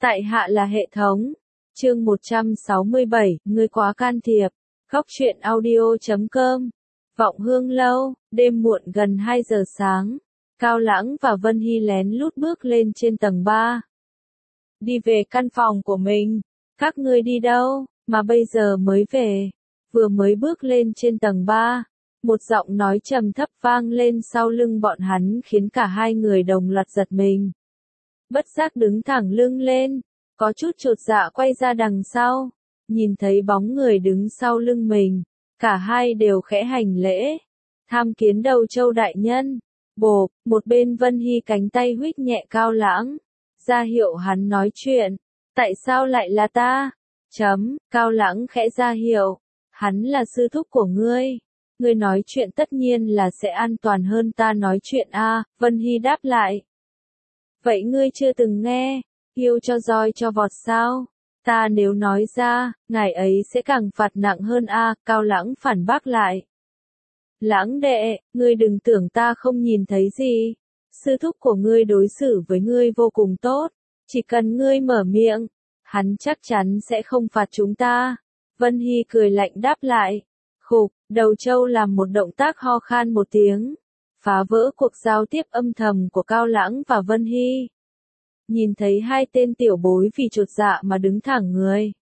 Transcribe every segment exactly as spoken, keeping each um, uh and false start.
Tại hạ là hệ thống. Chương một trăm sáu mươi bảy, ngươi quá can thiệp. Góc truyện audio chấm com. Vọng Hương lâu, đêm muộn gần hai giờ sáng. Cao Lãng và Vân Hy lén lút bước lên trên tầng ba. Đi về căn phòng của mình. Các ngươi đi đâu, mà bây giờ mới về? Vừa mới bước lên trên tầng ba, một giọng nói trầm thấp vang lên sau lưng bọn hắn khiến cả hai người đồng loạt giật mình. Bất giác đứng thẳng lưng lên, có chút chột dạ quay ra đằng sau, nhìn thấy bóng người đứng sau lưng mình, cả hai đều khẽ hành lễ. Tham kiến Đầu Châu đại nhân. Bộp, một bên Vân Hy cánh tay huých nhẹ Cao Lãng, ra hiệu hắn nói chuyện. Tại sao lại là ta? Chấm, Cao Lãng khẽ ra hiệu. Hắn là sư thúc của ngươi. Ngươi nói chuyện tất nhiên là sẽ an toàn hơn ta nói chuyện a. Vân Hy đáp lại. Vậy ngươi chưa từng nghe, yêu cho roi cho vọt sao? Ta nếu nói ra, ngài ấy sẽ càng phạt nặng hơn a. Cao Lãng phản bác lại. Lãng đệ, ngươi đừng tưởng ta không nhìn thấy gì. Sư thúc của ngươi đối xử với ngươi vô cùng tốt. Chỉ cần ngươi mở miệng, hắn chắc chắn sẽ không phạt chúng ta. Vân Hy cười lạnh đáp lại. Khục, Đầu Châu làm một động tác ho khan một tiếng, phá vỡ cuộc giao tiếp âm thầm của Cao Lãng và Vân Hy. Nhìn thấy hai tên tiểu bối vì chột dạ mà đứng thẳng người.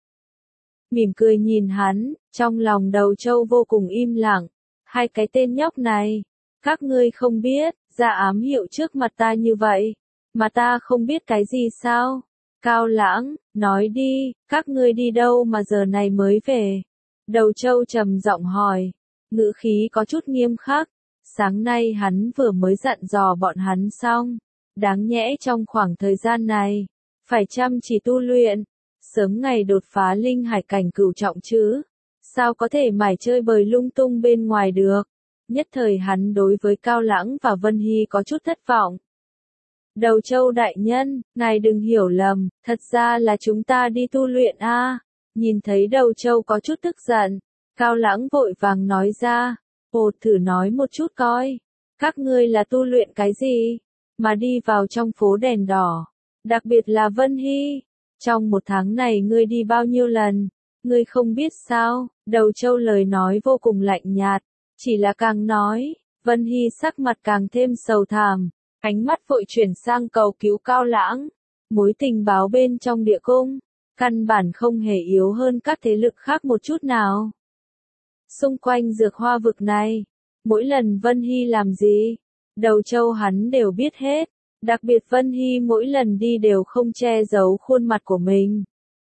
Mỉm cười nhìn hắn, trong lòng Đầu Châu vô cùng im lặng. Hai cái tên nhóc này, các ngươi không biết, ra ám hiệu trước mặt ta như vậy, mà ta không biết cái gì sao? Cao Lãng, nói đi, các ngươi đi đâu mà giờ này mới về? Đầu Châu trầm giọng hỏi, ngữ khí có chút nghiêm khắc. Sáng nay hắn vừa mới dặn dò bọn hắn xong, đáng nhẽ trong khoảng thời gian này, phải chăm chỉ tu luyện, sớm ngày đột phá linh hải cảnh cửu trọng chứ. Sao có thể mải chơi bời lung tung bên ngoài được? Nhất thời hắn đối với Cao Lãng và Vân Hy có chút thất vọng. Đầu Châu đại nhân, ngài đừng hiểu lầm, thật ra là chúng ta đi tu luyện a. À. Nhìn thấy Đầu Châu có chút tức giận, Cao Lãng vội vàng nói ra, ồ thử nói một chút coi, các ngươi là tu luyện cái gì, mà đi vào trong phố đèn đỏ, đặc biệt là Vân Hy, trong một tháng này ngươi đi bao nhiêu lần, ngươi không biết sao? Đầu Châu lời nói vô cùng lạnh nhạt, chỉ là càng nói, Vân Hy sắc mặt càng thêm sầu thảm. Ánh mắt vội chuyển sang cầu cứu Cao Lãng. Mối tình báo bên trong địa cung, căn bản không hề yếu hơn các thế lực khác một chút nào. Xung quanh dược hoa vực này, mỗi lần Vân Hy làm gì, Đầu Châu hắn đều biết hết. Đặc biệt Vân Hy mỗi lần đi đều không che giấu khuôn mặt của mình.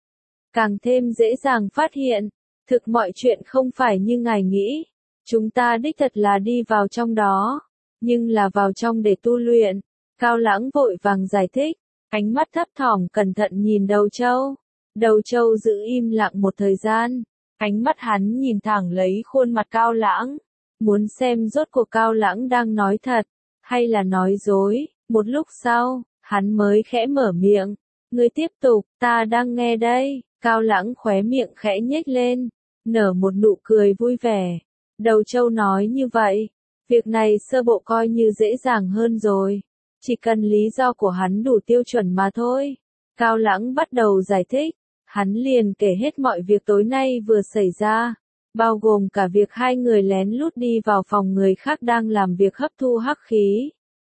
Càng thêm dễ dàng phát hiện, thực mọi chuyện không phải như ngài nghĩ. Chúng ta đích thật là đi vào trong đó. Nhưng là vào trong để tu luyện. Cao Lãng vội vàng giải thích, ánh mắt thấp thỏm cẩn thận nhìn Đầu Châu. Đầu Châu giữ im lặng một thời gian, ánh mắt hắn nhìn thẳng lấy khuôn mặt Cao Lãng, muốn xem rốt cuộc Cao Lãng đang nói thật, hay là nói dối. Một lúc sau, hắn mới khẽ mở miệng, ngươi tiếp tục, ta đang nghe đây. Cao Lãng khóe miệng khẽ nhếch lên, nở một nụ cười vui vẻ. Đầu Châu nói như vậy. Việc này sơ bộ coi như dễ dàng hơn rồi. Chỉ cần lý do của hắn đủ tiêu chuẩn mà thôi. Cao Lãng bắt đầu giải thích. Hắn liền kể hết mọi việc tối nay vừa xảy ra. Bao gồm cả việc hai người lén lút đi vào phòng người khác đang làm việc hấp thu hắc khí.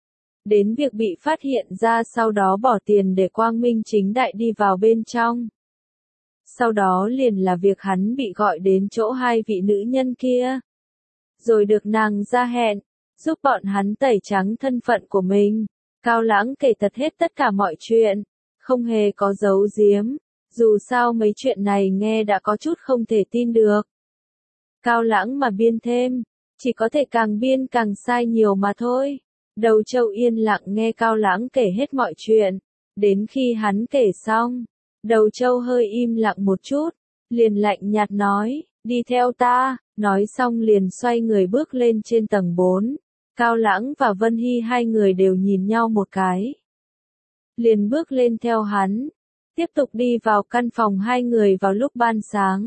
Đến việc bị phát hiện ra sau đó bỏ tiền để quang minh chính đại đi vào bên trong. Sau đó liền là việc hắn bị gọi đến chỗ hai vị nữ nhân kia. Rồi được nàng ra hẹn, giúp bọn hắn tẩy trắng thân phận của mình. Cao Lãng kể thật hết tất cả mọi chuyện, không hề có giấu giếm, dù sao mấy chuyện này nghe đã có chút không thể tin được. Cao Lãng mà biên thêm, chỉ có thể càng biên càng sai nhiều mà thôi. Đầu Châu yên lặng nghe Cao Lãng kể hết mọi chuyện, đến khi hắn kể xong, Đầu Châu hơi im lặng một chút, liền lạnh nhạt nói, đi theo ta. Nói xong liền xoay người bước lên trên tầng bốn. Cao Lãng và Vân Hy hai người đều nhìn nhau một cái. Liền bước lên theo hắn. Tiếp tục đi vào căn phòng hai người vào lúc ban sáng.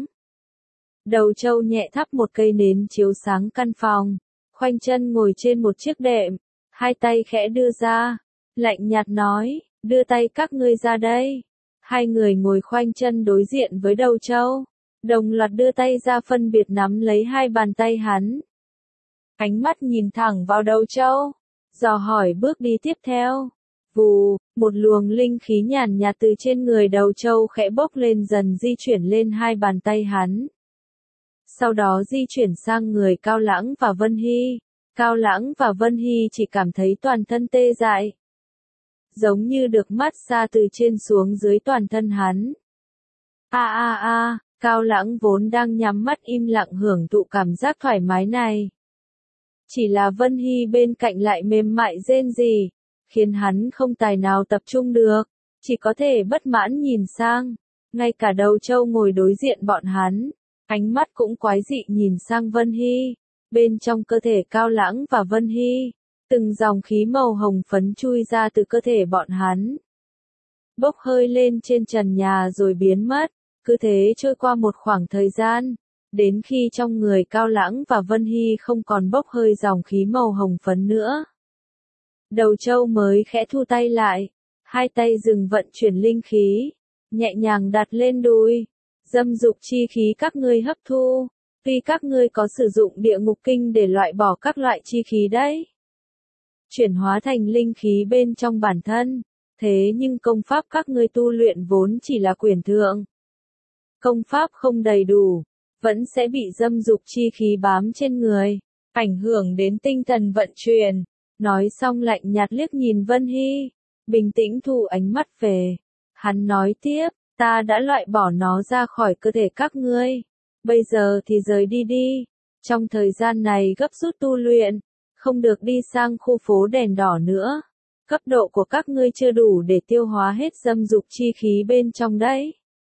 Đầu Châu nhẹ thắp một cây nến chiếu sáng căn phòng. Khoanh chân ngồi trên một chiếc đệm. Hai tay khẽ đưa ra. Lạnh nhạt nói, đưa tay các ngươi ra đây. Hai người ngồi khoanh chân đối diện với Đầu Châu, đồng loạt đưa tay ra phân biệt nắm lấy hai bàn tay hắn. Ánh mắt nhìn thẳng vào Đầu Châu, dò hỏi bước đi tiếp theo. Vù, một luồng linh khí nhàn nhạt từ trên người Đầu Châu khẽ bốc lên dần di chuyển lên hai bàn tay hắn. Sau đó di chuyển sang người Cao Lãng và Vân Hy. Cao Lãng và Vân Hy chỉ cảm thấy toàn thân tê dại, giống như được mát xa từ trên xuống dưới toàn thân hắn. A a a, Cao Lãng vốn đang nhắm mắt im lặng hưởng thụ cảm giác thoải mái này. Chỉ là Vân Hy bên cạnh lại mềm mại rên rỉ, khiến hắn không tài nào tập trung được, chỉ có thể bất mãn nhìn sang. Ngay cả Đầu Châu ngồi đối diện bọn hắn, ánh mắt cũng quái dị nhìn sang Vân Hy. Bên trong cơ thể Cao Lãng và Vân Hy, từng dòng khí màu hồng phấn chui ra từ cơ thể bọn hắn, bốc hơi lên trên trần nhà rồi biến mất. Cứ thế trôi qua một khoảng thời gian, đến khi trong người Cao Lãng và Vân Hy không còn bốc hơi dòng khí màu hồng phấn nữa, Đầu Châu mới khẽ thu tay lại, hai tay dừng vận chuyển linh khí, nhẹ nhàng đặt lên đùi. Dâm dục chi khí các ngươi hấp thu, tuy các ngươi có sử dụng địa ngục kinh để loại bỏ các loại chi khí đấy, chuyển hóa thành linh khí bên trong bản thân, thế nhưng công pháp các ngươi tu luyện vốn chỉ là quyển thượng. Công pháp không đầy đủ, vẫn sẽ bị dâm dục chi khí bám trên người, ảnh hưởng đến tinh thần vận chuyển. Nói xong lạnh nhạt liếc nhìn Vân Hy, bình tĩnh thu ánh mắt về. Hắn nói tiếp, ta đã loại bỏ nó ra khỏi cơ thể các ngươi. Bây giờ thì rời đi đi. Trong thời gian này gấp rút tu luyện, không được đi sang khu phố đèn đỏ nữa. Cấp độ của các ngươi chưa đủ để tiêu hóa hết dâm dục chi khí bên trong đấy.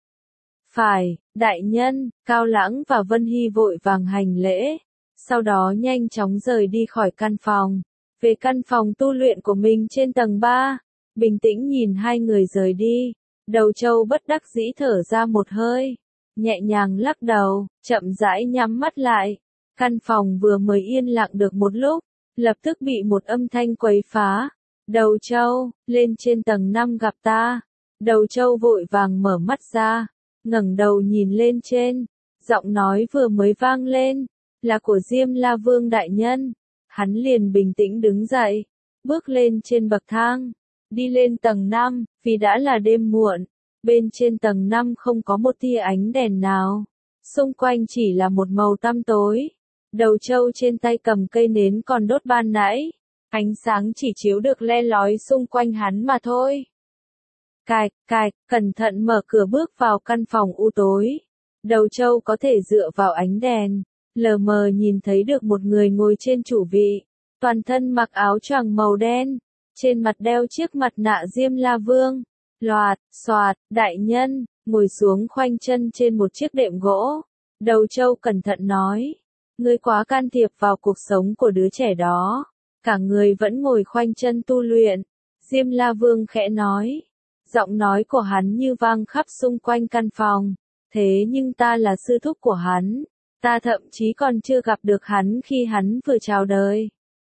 Phải, đại nhân. Cao Lãng và Vân Hy vội vàng hành lễ, sau đó nhanh chóng rời đi khỏi căn phòng, về căn phòng tu luyện của mình trên tầng ba, bình tĩnh nhìn hai người rời đi. Đầu Châu bất đắc dĩ thở ra một hơi, nhẹ nhàng lắc đầu, chậm rãi nhắm mắt lại. Căn phòng vừa mới yên lặng được một lúc, lập tức bị một âm thanh quấy phá. Đầu Châu, lên trên tầng năm gặp ta. Đầu Châu vội vàng mở mắt ra, ngẩng đầu nhìn lên trên, giọng nói vừa mới vang lên, là của Diêm La Vương đại nhân. Hắn liền bình tĩnh đứng dậy, bước lên trên bậc thang, đi lên tầng năm, vì đã là đêm muộn, bên trên tầng năm không có một tia ánh đèn nào, xung quanh chỉ là một màu tăm tối. Đầu Châu trên tay cầm cây nến còn đốt ban nãy, ánh sáng chỉ chiếu được le lói xung quanh hắn mà thôi. Cạch, cạch, cẩn thận mở cửa bước vào căn phòng u tối. Đầu Châu có thể dựa vào ánh đèn, lờ mờ nhìn thấy được một người ngồi trên chủ vị, toàn thân mặc áo choàng màu đen, trên mặt đeo chiếc mặt nạ Diêm La Vương. Loạt, xoạt, đại nhân, ngồi xuống khoanh chân trên một chiếc đệm gỗ. Đầu Châu cẩn thận nói, ngươi quá can thiệp vào cuộc sống của đứa trẻ đó. Cả người vẫn ngồi khoanh chân tu luyện. Diêm La Vương khẽ nói, giọng nói của hắn như vang khắp xung quanh căn phòng. Thế nhưng ta là sư thúc của hắn, ta thậm chí còn chưa gặp được hắn khi hắn vừa chào đời.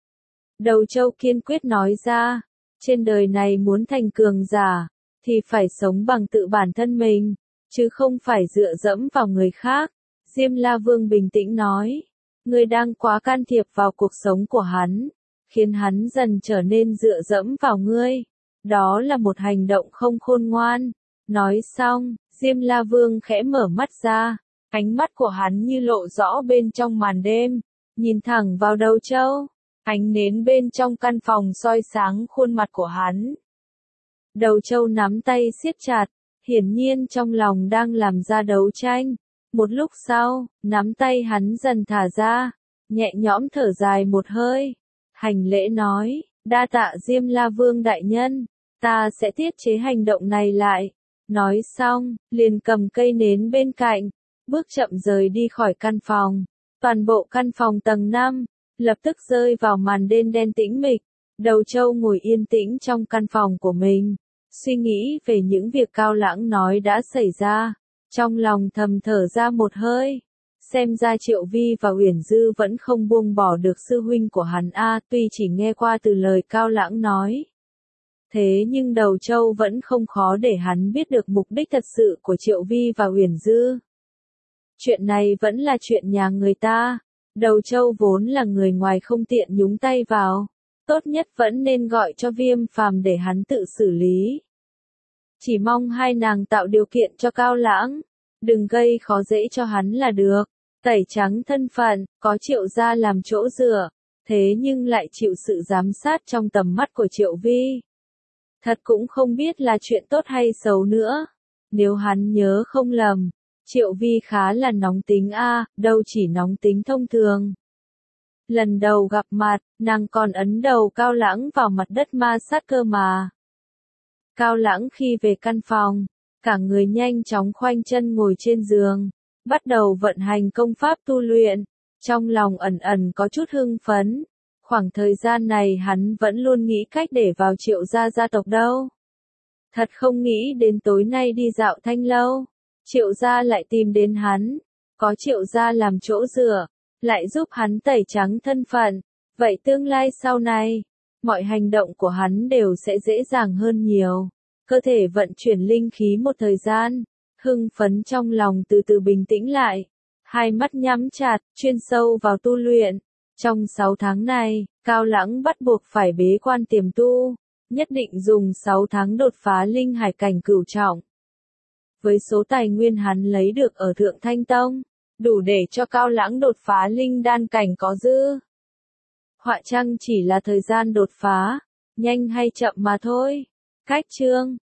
Đầu Châu kiên quyết nói ra, trên đời này muốn thành cường giả, thì phải sống bằng tự bản thân mình, chứ không phải dựa dẫm vào người khác. Diêm La Vương bình tĩnh nói, ngươi đang quá can thiệp vào cuộc sống của hắn, khiến hắn dần trở nên dựa dẫm vào ngươi. Đó là một hành động không khôn ngoan. Nói xong, Diêm La Vương khẽ mở mắt ra, ánh mắt của hắn như lộ rõ bên trong màn đêm, nhìn thẳng vào Đầu Châu. Ánh nến bên trong căn phòng soi sáng khuôn mặt của hắn. Đầu Châu nắm tay siết chặt, hiển nhiên trong lòng đang làm ra đấu tranh. Một lúc sau, nắm tay hắn dần thả ra, nhẹ nhõm thở dài một hơi, hành lễ nói, đa tạ Diêm La Vương đại nhân, ta sẽ tiết chế hành động này lại. Nói xong, liền cầm cây nến bên cạnh, bước chậm rời đi khỏi căn phòng. Toàn bộ căn phòng tầng năm, lập tức rơi vào màn đêm đen tĩnh mịch. Đầu Châu ngồi yên tĩnh trong căn phòng của mình, suy nghĩ về những việc Cao Lãng nói đã xảy ra, trong lòng thầm thở ra một hơi. Xem ra Triệu Vi và Uyển Dư vẫn không buông bỏ được sư huynh của hắn a, tuy chỉ nghe qua từ lời Cao Lãng nói. Thế nhưng Đầu Châu vẫn không khó để hắn biết được mục đích thật sự của Triệu Vi và Uyển Dư. Chuyện này vẫn là chuyện nhà người ta. Đầu Châu vốn là người ngoài không tiện nhúng tay vào. Tốt nhất vẫn nên gọi cho Viêm Phàm để hắn tự xử lý. Chỉ mong hai nàng tạo điều kiện cho Cao Lãng. Đừng gây khó dễ cho hắn là được. Tẩy trắng thân phận, có Triệu gia làm chỗ dựa. Thế nhưng lại chịu sự giám sát trong tầm mắt của Triệu Vi. Thật cũng không biết là chuyện tốt hay xấu nữa. Nếu hắn nhớ không lầm, Triệu Vi khá là nóng tính a, đâu chỉ nóng tính thông thường. Lần đầu gặp mặt, nàng còn ấn đầu Cao Lãng vào mặt đất ma sát cơ mà. Cao Lãng khi về căn phòng, cả người nhanh chóng khoanh chân ngồi trên giường, bắt đầu vận hành công pháp tu luyện, trong lòng ẩn ẩn có chút hưng phấn. Khoảng thời gian này hắn vẫn luôn nghĩ cách để vào Triệu gia gia tộc đâu. Thật không nghĩ đến tối nay đi dạo Thanh lâu, Triệu gia lại tìm đến hắn, có Triệu gia làm chỗ dựa, lại giúp hắn tẩy trắng thân phận, vậy tương lai sau này, mọi hành động của hắn đều sẽ dễ dàng hơn nhiều. Cơ thể vận chuyển linh khí một thời gian, hưng phấn trong lòng từ từ bình tĩnh lại, hai mắt nhắm chặt, chuyên sâu vào tu luyện. Trong sáu tháng này, Cao Lãng bắt buộc phải bế quan tiềm tu, nhất định dùng sáu tháng đột phá linh hải cảnh cửu trọng. Với số tài nguyên hắn lấy được ở Thượng Thanh Tông, đủ để cho Cao Lãng đột phá linh đan cảnh có dư. Họa chăng chỉ là thời gian đột phá, nhanh hay chậm mà thôi. Cách chương